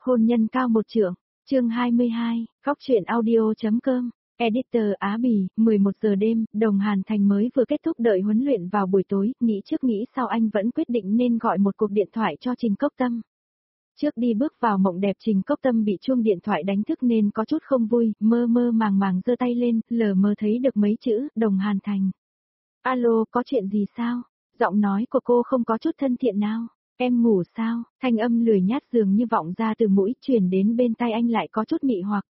Hôn nhân cao một trượng, chương 22, góc truyện audio.com, editor Á Bì, 11 giờ đêm, Đồng Hàn Thành mới vừa kết thúc đợi huấn luyện vào buổi tối, nghĩ trước nghĩ sau anh vẫn quyết định nên gọi một cuộc điện thoại cho Trình Cốc Tâm. Trước đi bước vào mộng đẹp Trình Cốc Tâm bị chuông điện thoại đánh thức nên có chút không vui, mơ mơ màng màng giơ tay lên, lờ mơ thấy được mấy chữ, Đồng Hàn Thành. Alo, có chuyện gì sao? Giọng nói của cô không có chút thân thiện nào. Em ngủ sao? Thanh âm lười nhát dường như vọng ra từ mũi truyền đến bên tai anh lại có chút mị hoặc.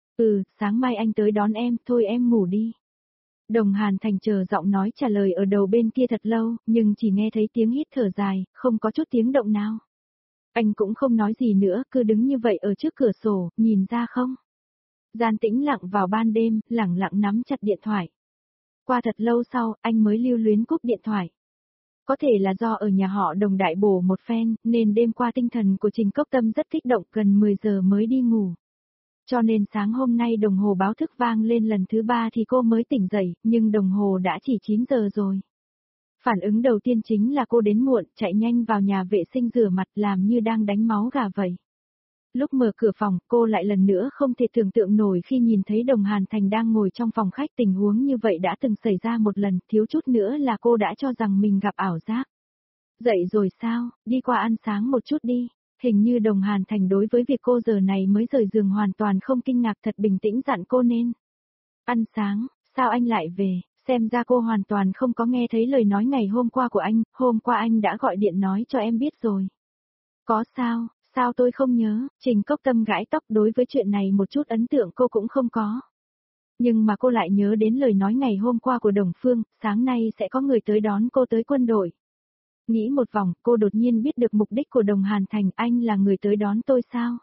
Sáng mai anh tới đón em, thôi em ngủ đi. Đồng Hàn Thành chờ giọng nói trả lời ở đầu bên kia thật lâu, nhưng chỉ nghe thấy tiếng hít thở dài, không có chút tiếng động nào. Anh cũng không nói gì nữa, cứ đứng như vậy ở trước cửa sổ, nhìn ra không? Gian tĩnh lặng vào ban đêm, lẳng lặng nắm chặt điện thoại. Qua thật lâu sau, anh mới lưu luyến cúp điện thoại. Có thể là do ở nhà họ Đồng đại bổ một phen, nên đêm qua tinh thần của Trình Cốc Tâm rất kích động, gần 10 giờ mới đi ngủ. Cho nên sáng hôm nay đồng hồ báo thức vang lên lần thứ 3 thì cô mới tỉnh dậy, nhưng đồng hồ đã chỉ 9 giờ rồi. Phản ứng đầu tiên chính là cô đến muộn, chạy nhanh vào nhà vệ sinh rửa mặt làm như đang đánh máu gà vậy. Lúc mở cửa phòng, cô lại lần nữa không thể tưởng tượng nổi khi nhìn thấy Đồng Hàn Thành đang ngồi trong phòng khách, tình huống như vậy đã từng xảy ra một lần, thiếu chút nữa là cô đã cho rằng mình gặp ảo giác. Dậy rồi sao, đi qua ăn sáng một chút đi. Hình như Đồng Hàn Thành đối với việc cô giờ này mới rời giường hoàn toàn không kinh ngạc, thật bình tĩnh dặn cô nên. Ăn sáng, sao anh lại về, xem ra cô hoàn toàn không có nghe thấy lời nói ngày hôm qua của anh, hôm qua anh đã gọi điện nói cho em biết rồi. Có sao? Sao tôi không nhớ? Trình Cốc Tâm gãi tóc, đối với chuyện này một chút ấn tượng cô cũng không có. Nhưng mà cô lại nhớ đến lời nói ngày hôm qua của Đồng Phương, sáng nay sẽ có người tới đón cô tới quân đội. Nghĩ một vòng, cô đột nhiên biết được mục đích của Đồng Hàn Thành, anh là người tới đón tôi sao?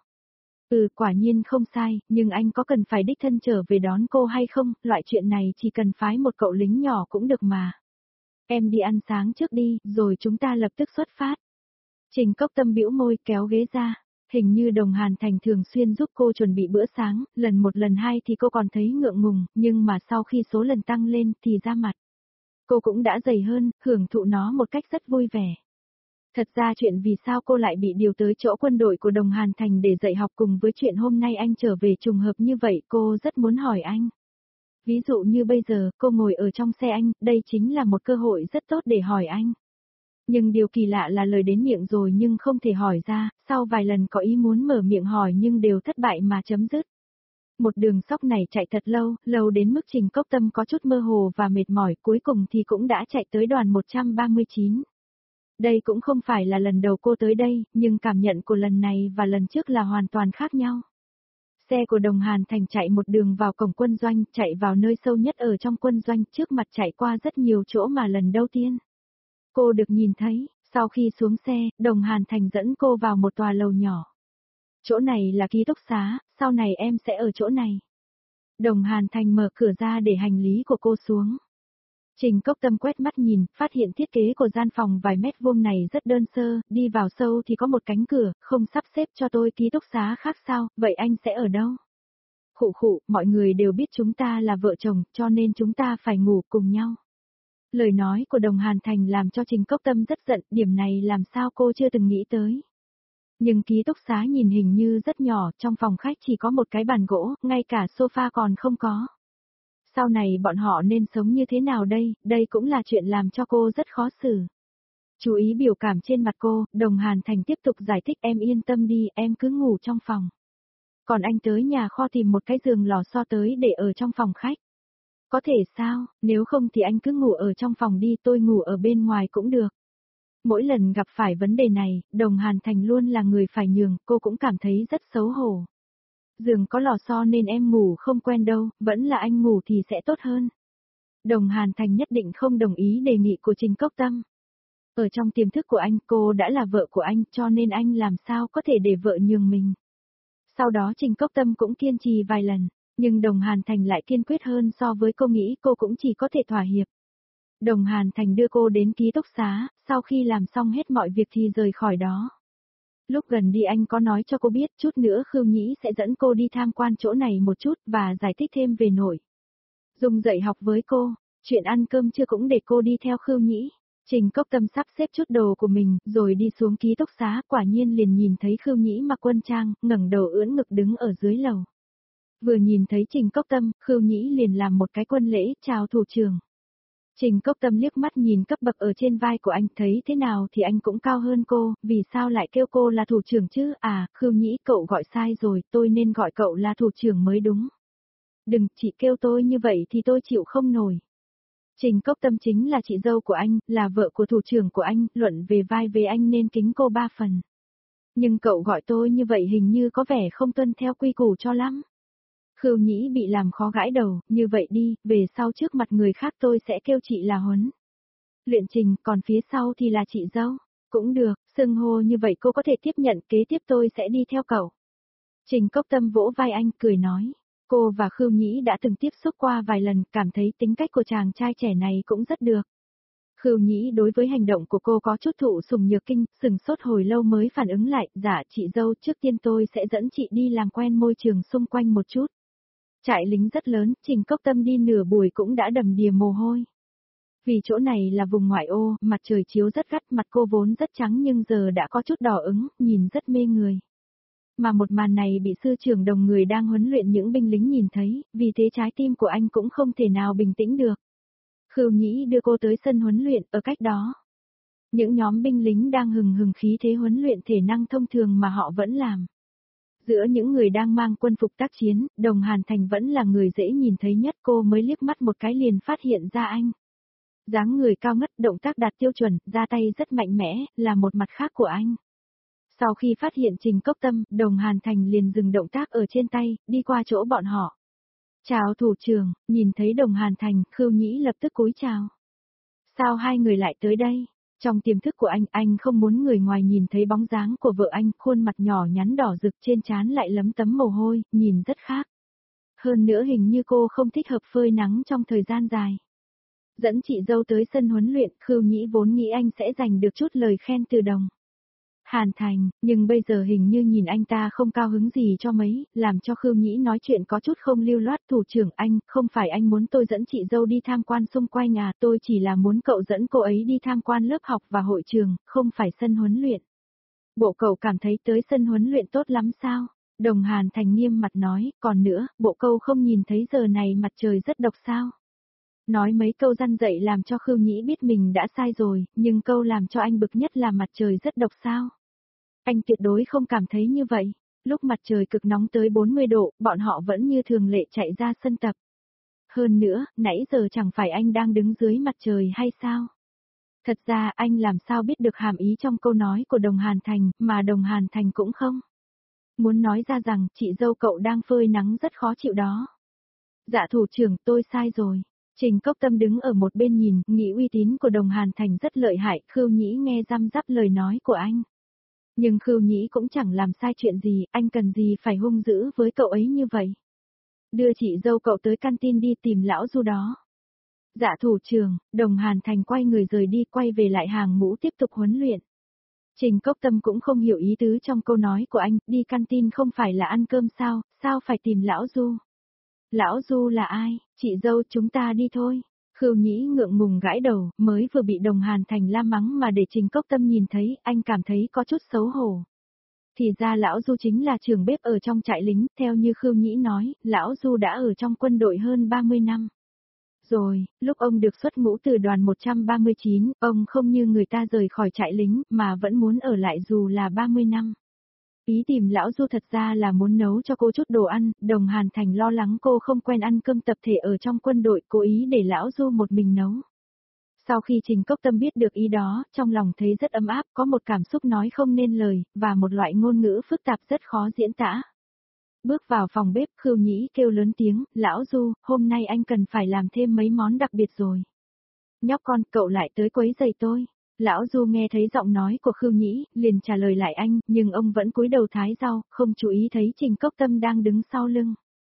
Quả nhiên không sai, nhưng anh có cần phải đích thân trở về đón cô hay không, loại chuyện này chỉ cần phái một cậu lính nhỏ cũng được mà. Em đi ăn sáng trước đi, rồi chúng ta lập tức xuất phát. Trình Cốc Tâm bĩu môi kéo ghế ra, hình như Đồng Hàn Thành thường xuyên giúp cô chuẩn bị bữa sáng, lần một lần hai thì cô còn thấy ngượng ngùng, nhưng mà sau khi số lần tăng lên thì ra mặt. Cô cũng đã dày hơn, hưởng thụ nó một cách rất vui vẻ. Thật ra chuyện vì sao cô lại bị điều tới chỗ quân đội của Đồng Hàn Thành để dạy học cùng với chuyện hôm nay anh trở về trùng hợp như vậy, cô rất muốn hỏi anh. Ví dụ như bây giờ, cô ngồi ở trong xe anh, đây chính là một cơ hội rất tốt để hỏi anh. Nhưng điều kỳ lạ là lời đến miệng rồi nhưng không thể hỏi ra, sau vài lần có ý muốn mở miệng hỏi nhưng đều thất bại mà chấm dứt. Một đường sóc này chạy thật lâu, lâu đến mức Trình Cốc Tâm có chút mơ hồ và mệt mỏi, cuối cùng thì cũng đã chạy tới đoàn 139. Đây cũng không phải là lần đầu cô tới đây, nhưng cảm nhận của lần này và lần trước là hoàn toàn khác nhau. Xe của Đồng Hàn Thành chạy một đường vào cổng quân doanh, chạy vào nơi sâu nhất ở trong quân doanh, trước mặt chạy qua rất nhiều chỗ mà lần đầu tiên cô được nhìn thấy. Sau khi xuống xe, Đồng Hàn Thành dẫn cô vào một tòa lầu nhỏ. Chỗ này là ký túc xá, sau này em sẽ ở chỗ này. Đồng Hàn Thành mở cửa ra để hành lý của cô xuống. Trình Cốc Tâm quét mắt nhìn, phát hiện thiết kế của gian phòng vài mét vuông này rất đơn sơ, đi vào sâu thì có một cánh cửa, không sắp xếp cho tôi ký túc xá khác sao, vậy anh sẽ ở đâu? Khụ, mọi người đều biết chúng ta là vợ chồng, cho nên chúng ta phải ngủ cùng nhau. Lời nói của Đồng Hàn Thành làm cho Trình Cốc Tâm rất giận, điểm này làm sao cô chưa từng nghĩ tới. Nhưng ký túc xá nhìn hình như rất nhỏ, trong phòng khách chỉ có một cái bàn gỗ, ngay cả sofa còn không có. Sau này bọn họ nên sống như thế nào đây cũng là chuyện làm cho cô rất khó xử. Chú ý biểu cảm trên mặt cô, Đồng Hàn Thành tiếp tục giải thích, em yên tâm đi, em cứ ngủ trong phòng. Còn anh tới nhà kho tìm một cái giường lò xo tới để ở trong phòng khách. Có thể sao, nếu không thì anh cứ ngủ ở trong phòng đi, tôi ngủ ở bên ngoài cũng được. Mỗi lần gặp phải vấn đề này, Đồng Hàn Thành luôn là người phải nhường, cô cũng cảm thấy rất xấu hổ. Giường có lò xo nên em ngủ không quen đâu, vẫn là anh ngủ thì sẽ tốt hơn. Đồng Hàn Thành nhất định không đồng ý đề nghị của Trình Cốc Tâm. Ở trong tiềm thức của anh, cô đã là vợ của anh, cho nên anh làm sao có thể để vợ nhường mình. Sau đó Trình Cốc Tâm cũng kiên trì vài lần, nhưng Đồng Hàn Thành lại kiên quyết hơn, so với cô nghĩ cô cũng chỉ có thể thỏa hiệp. Đồng Hàn Thành đưa cô đến ký túc xá, sau khi làm xong hết mọi việc thì rời khỏi đó. Lúc gần đi anh có nói cho cô biết chút nữa Khưu Nhĩ sẽ dẫn cô đi tham quan chỗ này một chút và giải thích thêm về nội dung dạy học với cô, chuyện ăn cơm trưa cũng để cô đi theo Khưu Nhĩ. Trình Cốc Tâm sắp xếp chút đồ của mình, rồi đi xuống ký túc xá, quả nhiên liền nhìn thấy Khưu Nhĩ mặc quân trang, ngẩng đầu ưỡn ngực đứng ở dưới lầu. Vừa nhìn thấy Trình Cốc Tâm, Khưu Nhĩ liền làm một cái quân lễ, chào thủ trưởng. Trình Cốc Tâm liếc mắt nhìn cấp bậc ở trên vai của anh, thấy thế nào thì anh cũng cao hơn cô, vì sao lại kêu cô là thủ trưởng chứ? À, Khưu Nhĩ, cậu gọi sai rồi, tôi nên gọi cậu là thủ trưởng mới đúng. Đừng, chị kêu tôi như vậy thì tôi chịu không nổi. Trình Cốc Tâm chính là chị dâu của anh, là vợ của thủ trưởng của anh, luận về vai về anh nên kính cô 3 phần. Nhưng cậu gọi tôi như vậy hình như có vẻ không tuân theo quy củ cho lắm. Khưu Nhĩ bị làm khó gãi đầu, như vậy đi, về sau trước mặt người khác tôi sẽ kêu chị là Huấn Luyện Trình, còn phía sau thì là chị dâu. Cũng được, xưng hô như vậy cô có thể tiếp nhận, kế tiếp tôi sẽ đi theo cậu. Trình Cốc Tâm vỗ vai anh, cười nói. Cô và Khưu Nhĩ đã từng tiếp xúc qua vài lần, cảm thấy tính cách của chàng trai trẻ này cũng rất được. Khưu Nhĩ đối với hành động của cô có chút thụ sủng nhược kinh, sừng sốt hồi lâu mới phản ứng lại, dạ chị dâu, trước tiên tôi sẽ dẫn chị đi làm quen môi trường xung quanh một chút. Trại lính rất lớn, Trình Cốc Tâm đi nửa buổi cũng đã đầm đìa mồ hôi. Vì chỗ này là vùng ngoại ô, mặt trời chiếu rất gắt, mặt cô vốn rất trắng nhưng giờ đã có chút đỏ ửng, nhìn rất mê người. Mà một màn này bị sư trưởng đồng người đang huấn luyện những binh lính nhìn thấy, vì thế trái tim của anh cũng không thể nào bình tĩnh được. Khưu Nhĩ đưa cô tới sân huấn luyện, ở cách đó. Những nhóm binh lính đang hừng hừng khí thế huấn luyện thể năng thông thường mà họ vẫn làm. Giữa những người đang mang quân phục tác chiến, Đồng Hàn Thành vẫn là người dễ nhìn thấy nhất, cô mới liếc mắt một cái liền phát hiện ra anh. Dáng người cao ngất, động tác đạt tiêu chuẩn, ra tay rất mạnh mẽ, là một mặt khác của anh. Sau khi phát hiện Trình Cốc Tâm, Đồng Hàn Thành liền dừng động tác ở trên tay, đi qua chỗ bọn họ. Chào thủ trưởng, nhìn thấy Đồng Hàn Thành, Khưu Nhĩ lập tức cúi chào. Sao hai người lại tới đây? Trong tiềm thức của anh không muốn người ngoài nhìn thấy bóng dáng của vợ anh, khuôn mặt nhỏ nhắn đỏ rực trên trán lại lấm tấm mồ hôi, nhìn rất khác. Hơn nữa hình như cô không thích hợp phơi nắng trong thời gian dài. Dẫn chị dâu tới sân huấn luyện, Khưu Nhĩ vốn nghĩ anh sẽ giành được chút lời khen từ Đồng Hàn Thành, nhưng bây giờ hình như nhìn anh ta không cao hứng gì cho mấy, làm cho Khưu Nhĩ nói chuyện có chút không lưu loát. Thủ trưởng anh, không phải anh muốn tôi dẫn chị dâu đi tham quan xung quanh à, tôi chỉ là muốn cậu dẫn cô ấy đi tham quan lớp học và hội trường, không phải sân huấn luyện. Bộ cậu cảm thấy tới sân huấn luyện tốt lắm sao? Đồng Hàn Thành nghiêm mặt nói, còn nữa, bộ cậu không nhìn thấy giờ này mặt trời rất độc sao? Nói mấy câu răn dạy làm cho Khưu Nhĩ biết mình đã sai rồi, nhưng câu làm cho anh bực nhất là mặt trời rất độc sao. Anh tuyệt đối không cảm thấy như vậy. Lúc mặt trời cực nóng tới 40 độ, bọn họ vẫn như thường lệ chạy ra sân tập. Hơn nữa, nãy giờ chẳng phải anh đang đứng dưới mặt trời hay sao? Thật ra anh làm sao biết được hàm ý trong câu nói của Đồng Hàn Thành, mà Đồng Hàn Thành cũng không. Muốn nói ra rằng chị dâu cậu đang phơi nắng rất khó chịu đó. Dạ thủ trưởng, tôi sai rồi. Trình Cốc Tâm đứng ở một bên nhìn, nghĩ uy tín của Đồng Hàn Thành rất lợi hại, Khưu Nhĩ nghe răm rắp lời nói của anh. Nhưng Khưu Nhĩ cũng chẳng làm sai chuyện gì, anh cần gì phải hung dữ với cậu ấy như vậy. Đưa chị dâu cậu tới canteen đi tìm lão Du đó. Dạ thủ trưởng, Đồng Hàn Thành quay người rời đi, quay về lại hàng ngũ tiếp tục huấn luyện. Trình Cốc Tâm cũng không hiểu ý tứ trong câu nói của anh, đi canteen không phải là ăn cơm sao, sao phải tìm lão Du? Lão Du là ai? Chị dâu, chúng ta đi thôi. Khưu Nhĩ ngượng ngùng gãi đầu, mới vừa bị Đồng Hàn Thành la mắng mà để Trình Cốc Tâm nhìn thấy, anh cảm thấy có chút xấu hổ. Thì ra lão Du chính là trưởng bếp ở trong trại lính, theo như Khưu Nhĩ nói, lão Du đã ở trong quân đội hơn 30 năm. Rồi, lúc ông được xuất ngũ từ đoàn 139, ông không như người ta rời khỏi trại lính, mà vẫn muốn ở lại dù là 30 năm. Ý tìm lão Du thật ra là muốn nấu cho cô chút đồ ăn, Đồng Hàn Thành lo lắng cô không quen ăn cơm tập thể ở trong quân đội, cố ý để lão Du một mình nấu. Sau khi Trình Cốc Tâm biết được ý đó, trong lòng thấy rất ấm áp, có một cảm xúc nói không nên lời, và một loại ngôn ngữ phức tạp rất khó diễn tả. Bước vào phòng bếp, Khưu Nhĩ kêu lớn tiếng, lão Du, hôm nay anh cần phải làm thêm mấy món đặc biệt rồi. Nhóc con, cậu lại tới quấy rầy tôi. Lão Du nghe thấy giọng nói của Khưu Nhĩ, liền trả lời lại anh, nhưng ông vẫn cúi đầu thái rau, không chú ý thấy Trình Cốc Tâm đang đứng sau lưng.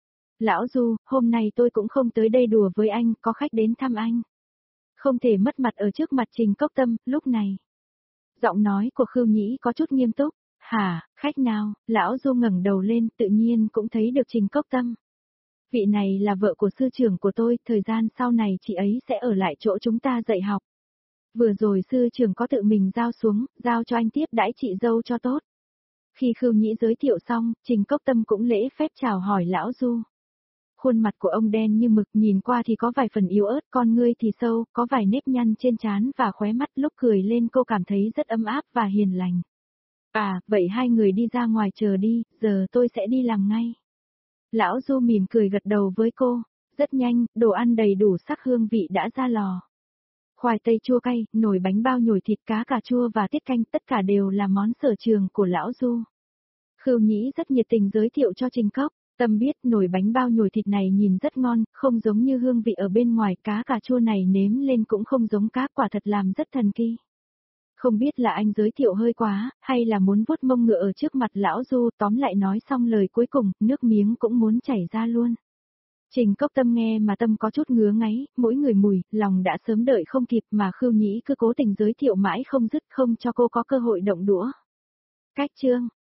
Lão Du, hôm nay tôi cũng không tới đây đùa với anh, có khách đến thăm anh. Không thể mất mặt ở trước mặt Trình Cốc Tâm, lúc này. Giọng nói của Khưu Nhĩ có chút nghiêm túc. Hả, khách nào? Lão Du ngẩng đầu lên, tự nhiên cũng thấy được Trình Cốc Tâm. Vị này là vợ của sư trưởng của tôi, thời gian sau này chị ấy sẽ ở lại chỗ chúng ta dạy học. Vừa rồi sư trưởng có tự mình giao xuống, giao cho anh tiếp đãi chị dâu cho tốt. Khi Khưu Nhĩ giới thiệu xong, Trình Cốc Tâm cũng lễ phép chào hỏi lão Du. Khuôn mặt của ông đen như mực, nhìn qua thì có vài phần yếu ớt, con ngươi thì sâu, có vài nếp nhăn trên trán và khóe mắt, lúc cười lên cô cảm thấy rất ấm áp và hiền lành. À, vậy hai người đi ra ngoài chờ đi, giờ tôi sẽ đi làm ngay. Lão Du mỉm cười gật đầu với cô. Rất nhanh, đồ ăn đầy đủ sắc hương vị đã ra lò. Khoai tây chua cay, nồi bánh bao nhồi thịt cá cà chua và tiết canh, tất cả đều là món sở trường của lão Du. Khưu Nhĩ rất nhiệt tình giới thiệu cho Trình Cốc Tâm biết nồi bánh bao nhồi thịt này nhìn rất ngon, không giống như hương vị ở bên ngoài, cá cà chua này nếm lên cũng không giống cá, quả thật làm rất thần kỳ. Không biết là anh giới thiệu hơi quá, hay là muốn vuốt mông ngựa ở trước mặt lão Du, tóm lại nói xong lời cuối cùng, nước miếng cũng muốn chảy ra luôn. Trình Cốc Tâm nghe mà tâm có chút ngứa ngáy, mỗi người mùi, lòng đã sớm đợi không kịp mà Khưu Nhĩ cứ cố tình giới thiệu mãi không dứt, không cho cô có cơ hội động đũa. Cách chương